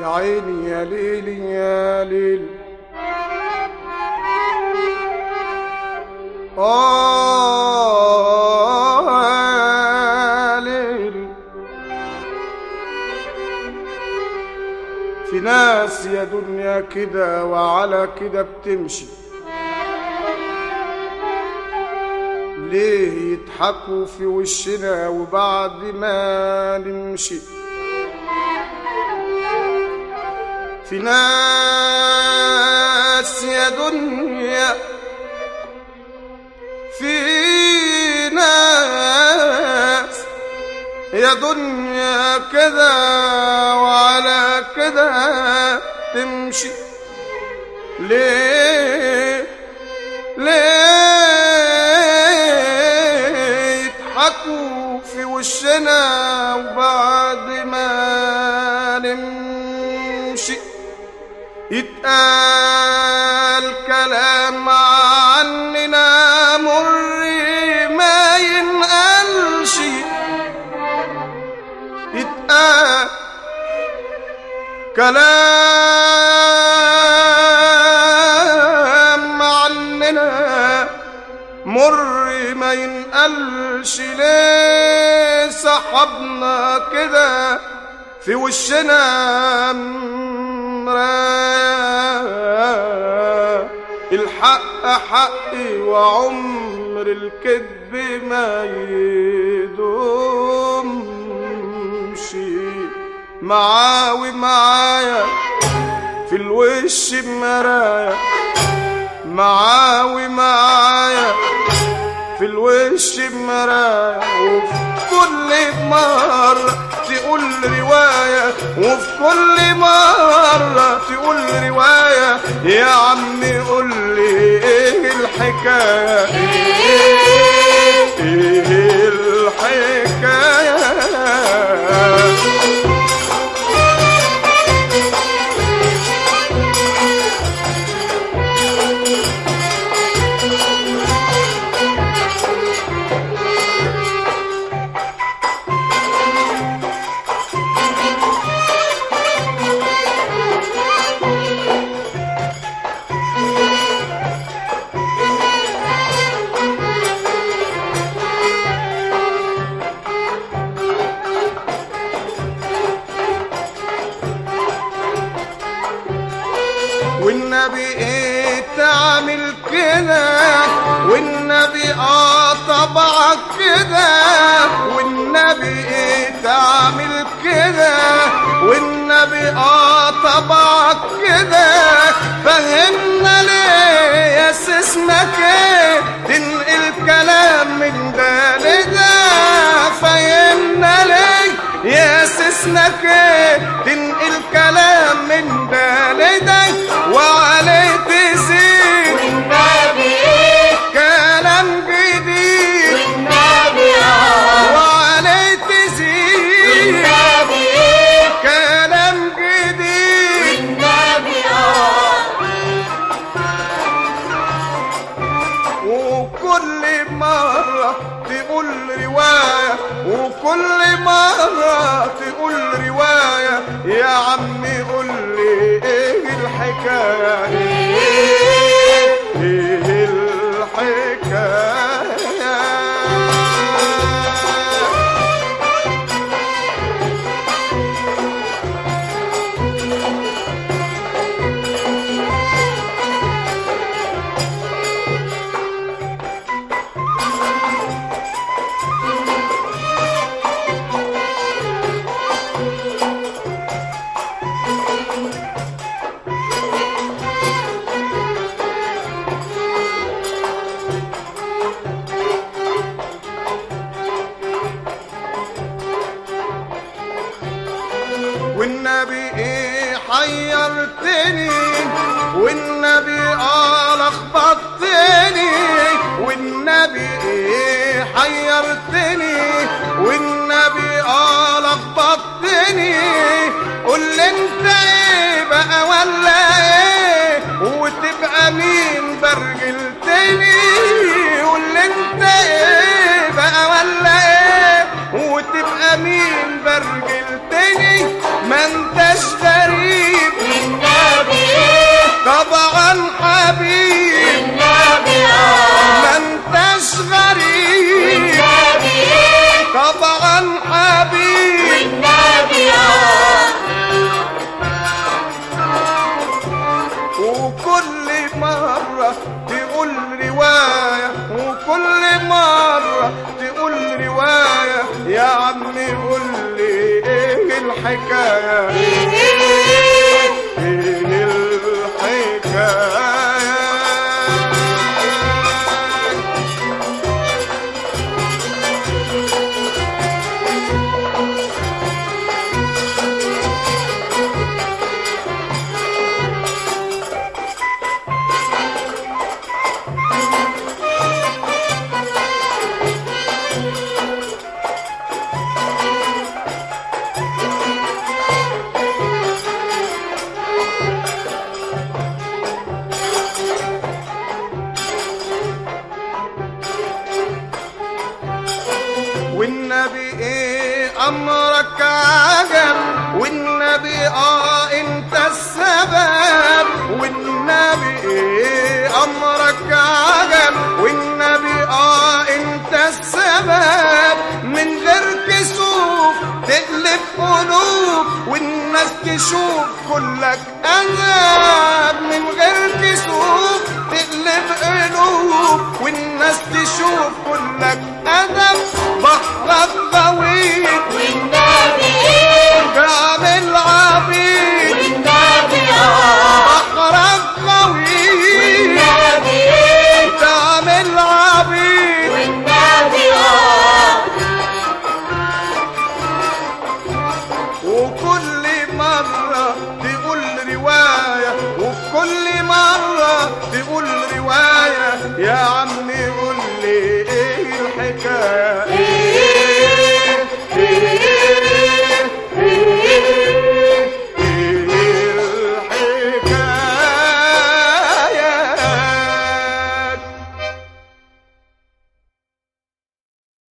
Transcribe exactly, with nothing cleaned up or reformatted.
يا عيني يا ليل يا ليل آه يا ليل. في ناس يا دنيا كده وعلى كده بتمشي، ليه يضحكوا في وشنا وبعد ما نمشي؟ في ناس يا دنيا، في ناس يا دنيا كده وعلى كده تمشي، ليه ليه يضحكوا في وشنا وبعد ما نمشي؟ يتقال كلام عننا مر ما ينقالش، يتقال كلام عننا مر ما ينقالش، ليه صحبنا كده في وشنا مرايا؟ الحق حقي وعمر الكذب ما يدومش، معاه ومعايا في الوش مرايا، معاه ومعايا في الوش مرايا. وفي كل مرة تقول رواية، وفي كل مرة تقول رواية، يا عمي قول لي ايه الحكاية، ايه الحكاية؟ والنبي ايه تعمل كده، والنبي اه طبعك كده، والنبي ايه تعمل كده، والنبي اه طبعك كده. فهمنا ليه يا سيسمك ايه تنقل كلام من ده لده؟ فهمنا ليه يا سيسمك ايه تنقل كلام من ده لده؟ وعليه تزيد والنبي ايه كلام جديد، والنبي اه وعليه تزيد والنبي ايه كلام جديد. والنبي اه وكل مرة تقول رواية، وكل مرة تقول رواية، يا عمي قول لي ايه الحكاية، ايه الحكاية؟ والنبي ايه حيرتني، والنبي اه لخبطتني، والنبي ايه حيرتني، والنبي اه لخبطتني. قول لي انت ايه بقى ولا ايه، وتبقى مين برجلتني؟ قول لي انت ايه بقى ولا ايه، وتبقى مين برجلتني؟ ما انتش غريب مرة تقول رواية وكل مرة تقول رواية، يا عمي قول لي ايه الحكاية ايه الحكاية. والنبي ايه امرك عجب، والنبي اه انت السبب، والنبي ايه امرك عجب، والنبي اه انت السبب، من غير كسوف تقلب قلوب والناس تشوف كلك عذاب، من غير كسوف تقلب قلوب والناس تشوف كلك أدب. بحرك غويط والنبي تعمل عبيد، والنبي آه بحرك غويط والنبي تعمل عبيد، والنبي آه وكل مرة تقول رواية وكل مرة تقول رواية، يا عمي قول لي ايه الحكاية